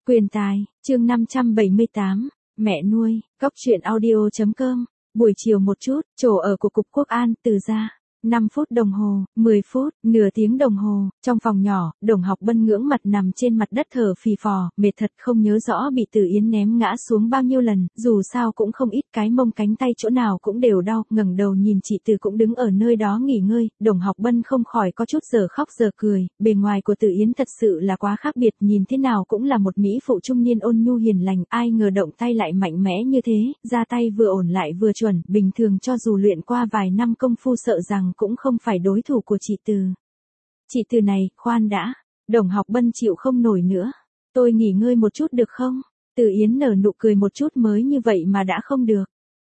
Quyền tài, chương 578, mẹ nuôi, cóc truyện audio.com, buổi chiều một chút, chỗ ở của Cục Quốc an, Từ gia. 5 phút đồng hồ, 10 phút, nửa tiếng đồng hồ, trong phòng nhỏ, Đồng Học Bân ngưỡng mặt nằm trên mặt đất thở phì phò, mệt thật không nhớ rõ bị Từ Yến ném ngã xuống bao nhiêu lần, dù sao cũng không ít, cái mông cánh tay chỗ nào cũng đều đau, ngẩng đầu nhìn chị Từ cũng đứng ở nơi đó nghỉ ngơi, Đồng Học Bân không khỏi có chút giờ khóc giờ cười, bề ngoài của Từ Yến thật sự là quá khác biệt, nhìn thế nào cũng là một mỹ phụ trung niên ôn nhu hiền lành, ai ngờ động tay lại mạnh mẽ như thế, ra tay vừa ổn lại vừa chuẩn, bình thường cho dù luyện qua vài năm công phu sợ rằng cũng không phải đối thủ của chị Từ. Chị Từ này, khoan đã, Đồng Học Bân chịu không nổi nữa. Tôi nghỉ ngơi một chút được không? Từ Yến nở nụ cười một chút, mới như vậy mà đã không được.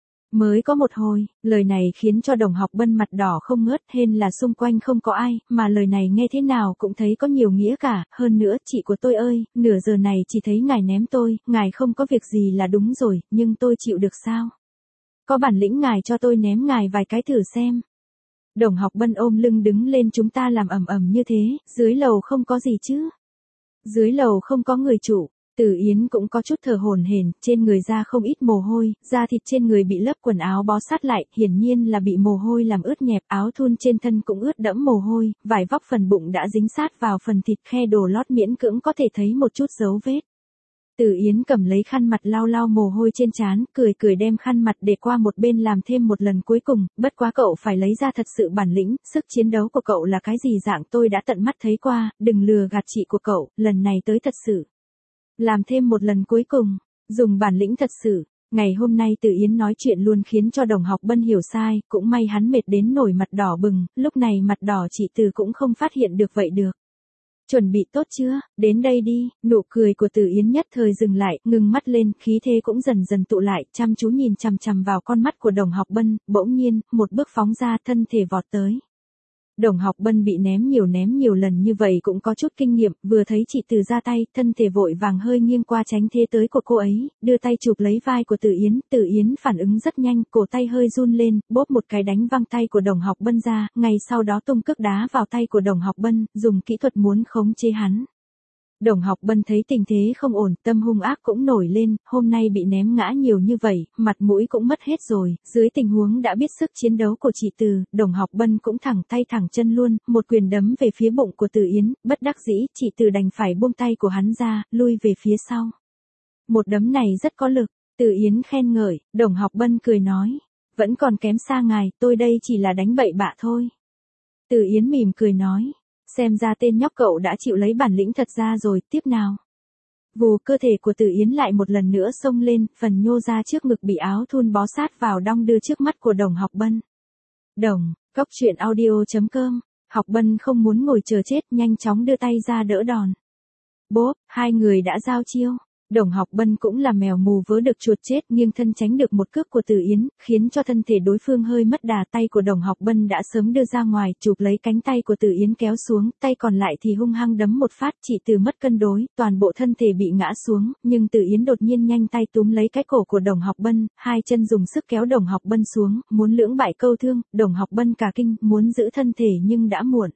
Mới có một hồi, lời này khiến cho Đồng Học Bân mặt đỏ không ngớt, hên là xung quanh không có ai, mà lời này nghe thế nào cũng thấy có nhiều nghĩa cả, hơn nữa, chị của tôi ơi, nửa giờ này chỉ thấy ngài ném tôi, ngài không có việc gì là đúng rồi, nhưng tôi chịu được sao? Có bản lĩnh ngài cho tôi ném ngài vài cái thử xem. Đồng Học Bân ôm lưng đứng lên, chúng ta làm ầm ầm như thế, dưới lầu không có gì chứ? Dưới lầu không có người chủ. Từ Yến cũng có chút thở hổn hển, trên người ra không ít mồ hôi, da thịt trên người bị lớp quần áo bó sát lại, hiển nhiên là bị mồ hôi làm ướt nhẹp, áo thun trên thân cũng ướt đẫm mồ hôi, vải vóc phần bụng đã dính sát vào phần thịt, khe đồ lót miễn cưỡng có thể thấy một chút dấu vết. Từ Yến cầm lấy khăn mặt lau lau mồ hôi trên trán, cười cười đem khăn mặt để qua một bên làm thêm một lần cuối cùng, bất quá cậu phải lấy ra thật sự bản lĩnh, sức chiến đấu của cậu là cái gì dạng tôi đã tận mắt thấy qua, đừng lừa gạt chị của cậu, lần này tới thật sự. Làm thêm một lần cuối cùng, dùng bản lĩnh thật sự. Ngày hôm nay Từ Yến nói chuyện luôn khiến cho Đồng Học Bân hiểu sai, cũng may hắn mệt đến nổi mặt đỏ bừng, lúc này mặt đỏ chị Từ cũng không phát hiện được vậy được. Chuẩn bị tốt chưa, đến đây đi, nụ cười của Từ Yến nhất thời dừng lại, ngừng mắt lên, khí thế cũng dần dần tụ lại, chăm chú nhìn chằm chằm vào con mắt của Đồng Học Bân, bỗng nhiên, một bước phóng ra, thân thể vọt tới. Đồng Học Bân bị ném nhiều lần như vậy cũng có chút kinh nghiệm, vừa thấy chị Từ ra tay, thân thể vội vàng hơi nghiêng qua tránh thế tới của cô ấy, đưa tay chụp lấy vai của Từ Yến phản ứng rất nhanh, cổ tay hơi run lên, bóp một cái đánh văng tay của Đồng Học Bân ra, ngay sau đó tung cước đá vào tay của Đồng Học Bân, dùng kỹ thuật muốn khống chế hắn. Đồng Học Bân thấy tình thế không ổn, tâm hung ác cũng nổi lên, hôm nay bị ném ngã nhiều như vậy, mặt mũi cũng mất hết rồi, dưới tình huống đã biết sức chiến đấu của chị Từ, Đồng Học Bân cũng thẳng tay thẳng chân luôn, một quyền đấm về phía bụng của Từ Yến, bất đắc dĩ, chị Từ đành phải buông tay của hắn ra, lui về phía sau. Một đấm này rất có lực, Từ Yến khen ngợi, Đồng Học Bân cười nói, vẫn còn kém xa ngài, tôi đây chỉ là đánh bậy bạ thôi. Từ Yến mỉm cười nói. Xem ra tên nhóc cậu đã chịu lấy bản lĩnh thật ra rồi, tiếp nào. Vù, cơ thể của Từ Yến lại một lần nữa xông lên, phần nhô ra trước ngực bị áo thun bó sát vào đong đưa trước mắt của Đồng Học Bân. Cóc truyện audio.com, Học Bân không muốn ngồi chờ chết, nhanh chóng đưa tay ra đỡ đòn. Bốp, hai người đã giao chiêu. Đồng Học Bân cũng là mèo mù vớ được chuột chết, nghiêng thân tránh được một cước của Từ Yến, khiến cho thân thể đối phương hơi mất đà, tay của Đồng Học Bân đã sớm đưa ra ngoài, chụp lấy cánh tay của Từ Yến kéo xuống, tay còn lại thì hung hăng đấm một phát, chị Từ mất cân đối, toàn bộ thân thể bị ngã xuống, nhưng Từ Yến đột nhiên nhanh tay túm lấy cái cổ của Đồng Học Bân, hai chân dùng sức kéo Đồng Học Bân xuống, muốn lưỡng bại câu thương, Đồng Học Bân cả kinh, muốn giữ thân thể nhưng đã muộn.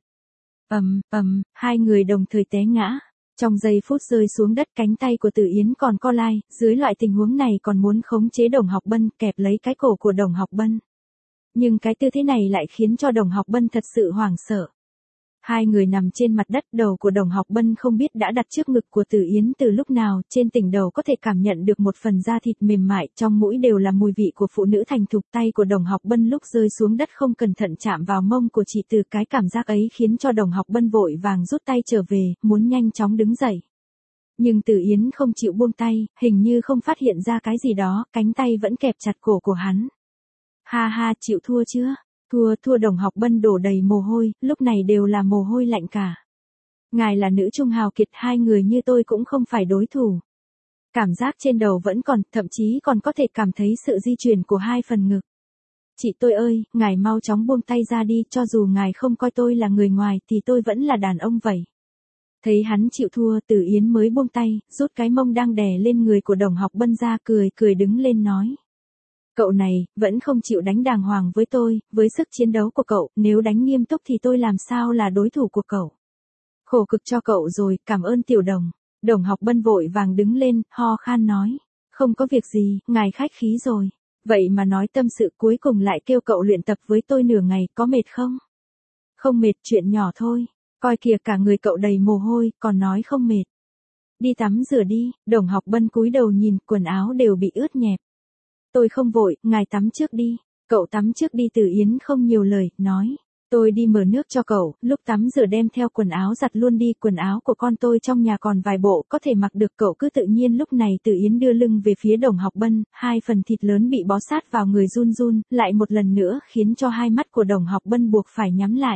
Hai người đồng thời té ngã. Trong giây phút rơi xuống đất, cánh tay của Từ Yến còn co lại, dưới loại tình huống này còn muốn khống chế Đồng Học Bân, kẹp lấy cái cổ của Đồng Học Bân. Nhưng cái tư thế này lại khiến cho Đồng Học Bân thật sự hoảng sợ. Hai người nằm trên mặt đất, đầu của Đồng Học Bân không biết đã đặt trước ngực của Từ Yến từ lúc nào, trên đỉnh đầu có thể cảm nhận được một phần da thịt mềm mại, trong mũi đều là mùi vị của phụ nữ thành thục, tay của Đồng Học Bân lúc rơi xuống đất không cẩn thận chạm vào mông của chị Từ, cái cảm giác ấy khiến cho Đồng Học Bân vội vàng rút tay trở về, muốn nhanh chóng đứng dậy. Nhưng Từ Yến không chịu buông tay, hình như không phát hiện ra cái gì đó, cánh tay vẫn kẹp chặt cổ của hắn. Ha, chịu thua chưa? Thua. Đồng Học Bân đổ đầy mồ hôi, lúc này đều là mồ hôi lạnh cả. Ngài là nữ trung hào kiệt, hai người như tôi cũng không phải đối thủ. Cảm giác trên đầu vẫn còn, thậm chí còn có thể cảm thấy sự di chuyển của hai phần ngực. Chị tôi ơi, ngài mau chóng buông tay ra đi, cho dù ngài không coi tôi là người ngoài thì tôi vẫn là đàn ông vậy. Thấy hắn chịu thua, Từ Yến mới buông tay, rút cái mông đang đè lên người của Đồng Học Bân ra, cười đứng lên nói. Cậu này, vẫn không chịu đánh đàng hoàng với tôi, với sức chiến đấu của cậu, nếu đánh nghiêm túc thì tôi làm sao là đối thủ của cậu. Khổ cực cho cậu rồi, cảm ơn tiểu Đồng. Đồng Học Bân vội vàng đứng lên, ho khan nói. Không có việc gì, ngài khách khí rồi. Vậy mà nói tâm sự cuối cùng lại kêu cậu luyện tập với tôi nửa ngày, có mệt không? Không mệt, chuyện nhỏ thôi. Coi kìa cả người cậu đầy mồ hôi, còn nói không mệt. Đi tắm rửa đi, Đồng Học Bân cúi đầu nhìn, quần áo đều bị ướt nhẹp. Tôi không vội, ngài tắm trước đi. Cậu tắm trước đi. Từ Yến không nhiều lời, nói. Tôi đi mở nước cho cậu, lúc tắm rửa đem theo quần áo giặt luôn đi, quần áo của con tôi trong nhà còn vài bộ có thể mặc được, cậu cứ tự nhiên. Lúc này Từ Yến đưa lưng về phía Đồng Học Bân, hai phần thịt lớn bị bó sát vào người run run, lại một lần nữa khiến cho hai mắt của Đồng Học Bân buộc phải nhắm lại.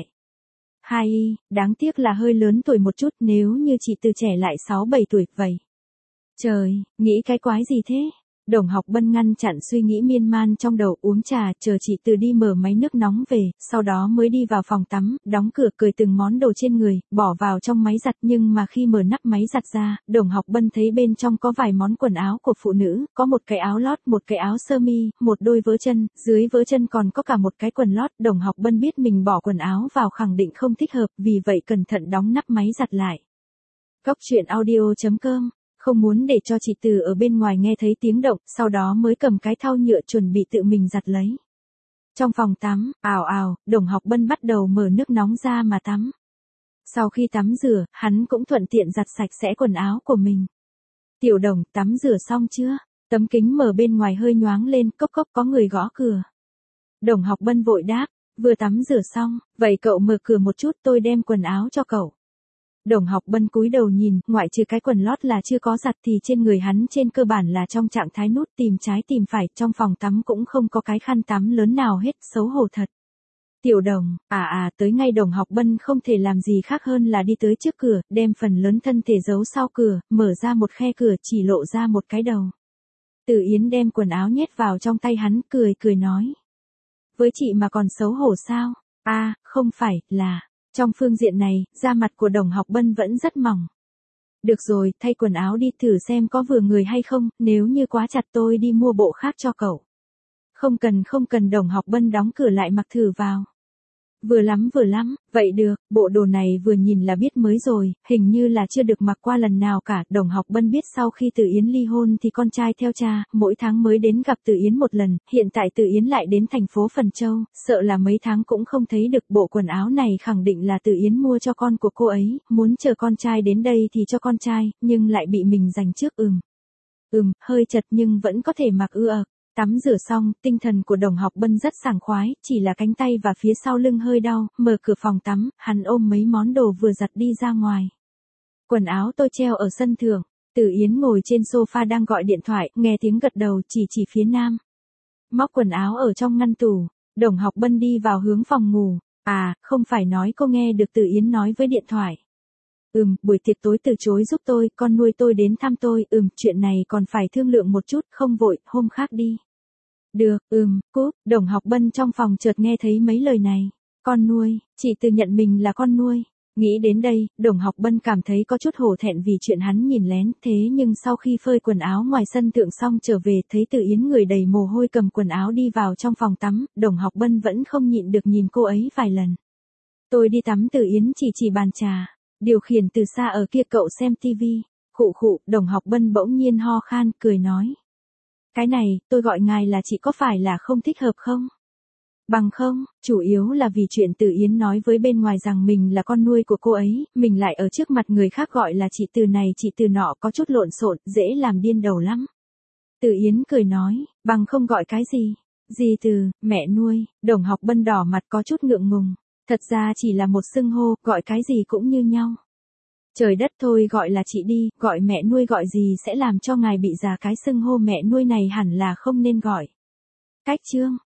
Hai y, đáng tiếc là hơi lớn tuổi một chút, nếu như chị Từ trẻ lại 6-7 tuổi vậy. Trời, nghĩ cái quái gì thế? Đồng Học Bân ngăn chặn suy nghĩ miên man trong đầu, uống trà, chờ chị Từ đi mở máy nước nóng về, sau đó mới đi vào phòng tắm, đóng cửa, cởi từng món đồ trên người, bỏ vào trong máy giặt. Nhưng mà khi mở nắp máy giặt ra, Đồng Học Bân thấy bên trong có vài món quần áo của phụ nữ, có một cái áo lót, một cái áo sơ mi, một đôi vớ chân, dưới vớ chân còn có cả một cái quần lót. Đồng Học Bân biết mình bỏ quần áo vào khẳng định không thích hợp, vì vậy cẩn thận đóng nắp máy giặt lại. Cóc truyện audio.com. Không muốn để cho chị Từ ở bên ngoài nghe thấy tiếng động, sau đó mới cầm cái thau nhựa chuẩn bị tự mình giặt lấy. Trong phòng tắm, ào ào, Đồng Học Bân bắt đầu mở nước nóng ra mà tắm. Sau khi tắm rửa, hắn cũng thuận tiện giặt sạch sẽ quần áo của mình. Tiểu Đồng, tắm rửa xong chưa? Tấm kính mở bên ngoài hơi nhoáng lên, cốc cốc, có người gõ cửa. Đồng Học Bân vội đáp, vừa tắm rửa xong, vậy cậu mở cửa một chút, tôi đem quần áo cho cậu. Đồng Học Bân cúi đầu nhìn, ngoại trừ cái quần lót là chưa có giặt thì trên người hắn trên cơ bản là trong trạng thái nút tìm trái tìm phải, trong phòng tắm cũng không có cái khăn tắm lớn nào hết, xấu hổ thật. Tiểu Đồng, tới ngay. Đồng Học Bân không thể làm gì khác hơn là đi tới trước cửa, đem phần lớn thân thể giấu sau cửa, mở ra một khe cửa, chỉ lộ ra một cái đầu. Từ Yến đem quần áo nhét vào trong tay hắn, cười nói. Với chị mà còn xấu hổ sao? Không phải, là... Trong phương diện này, da mặt của Đồng Học Bân vẫn rất mỏng. Được rồi, thay quần áo đi, thử xem có vừa người hay không, nếu như quá chặt tôi đi mua bộ khác cho cậu. Không cần, Đồng Học Bân đóng cửa lại mặc thử vào. Vừa lắm, vậy được, bộ đồ này vừa nhìn là biết mới rồi, hình như là chưa được mặc qua lần nào cả. Đồng Học Bân biết sau khi Từ Yến ly hôn thì con trai theo cha, mỗi tháng mới đến gặp Từ Yến một lần, hiện tại Từ Yến lại đến thành phố Phần Châu, sợ là mấy tháng cũng không thấy được. Bộ quần áo này khẳng định là Từ Yến mua cho con của cô ấy, muốn chờ con trai đến đây thì cho con trai, nhưng lại bị mình giành trước. Hơi chật nhưng vẫn có thể mặc ưa. Tắm rửa xong, tinh thần của Đồng Học Bân rất sảng khoái, chỉ là cánh tay và phía sau lưng hơi đau, mở cửa phòng tắm, hắn ôm mấy món đồ vừa giặt đi ra ngoài. Quần áo tôi treo ở sân thượng, Từ Yến ngồi trên sofa đang gọi điện thoại, nghe tiếng gật đầu, chỉ phía nam. Móc quần áo ở trong ngăn tủ, Đồng Học Bân đi vào hướng phòng ngủ. Không phải nói cô nghe được Từ Yến nói với điện thoại. Buổi tiệc tối từ chối giúp tôi, con nuôi tôi đến thăm tôi, chuyện này còn phải thương lượng một chút, không vội, hôm khác đi. Được, cúp. Đồng Học Bân trong phòng chợt nghe thấy mấy lời này. Con nuôi, chị Từ nhận mình là con nuôi. Nghĩ đến đây, Đồng Học Bân cảm thấy có chút hổ thẹn vì chuyện hắn nhìn lén, thế nhưng sau khi phơi quần áo ngoài sân thượng xong trở về, thấy Từ Yến người đầy mồ hôi cầm quần áo đi vào trong phòng tắm, Đồng Học Bân vẫn không nhịn được nhìn cô ấy vài lần. Tôi đi tắm. Từ Yến chỉ bàn trà, điều khiển từ xa ở kia, cậu xem tivi. Khụ, Đồng Học Bân bỗng nhiên ho khan, cười nói. Cái này, tôi gọi ngài là chị có phải là không thích hợp không? Bằng không, chủ yếu là vì chuyện Từ Yến nói với bên ngoài rằng mình là con nuôi của cô ấy, mình lại ở trước mặt người khác gọi là chị Từ này chị Từ nọ, có chút lộn xộn, dễ làm điên đầu lắm. Từ Yến cười nói, bằng không gọi cái gì? Gì Từ, mẹ nuôi. Đồng Học Bân đỏ mặt có chút ngượng ngùng. Thật ra chỉ là một xưng hô, gọi cái gì cũng như nhau. Trời đất thôi, gọi là chị đi, gọi mẹ nuôi gọi gì sẽ làm cho ngài bị già, cái xưng hô mẹ nuôi này hẳn là không nên gọi. Cách chương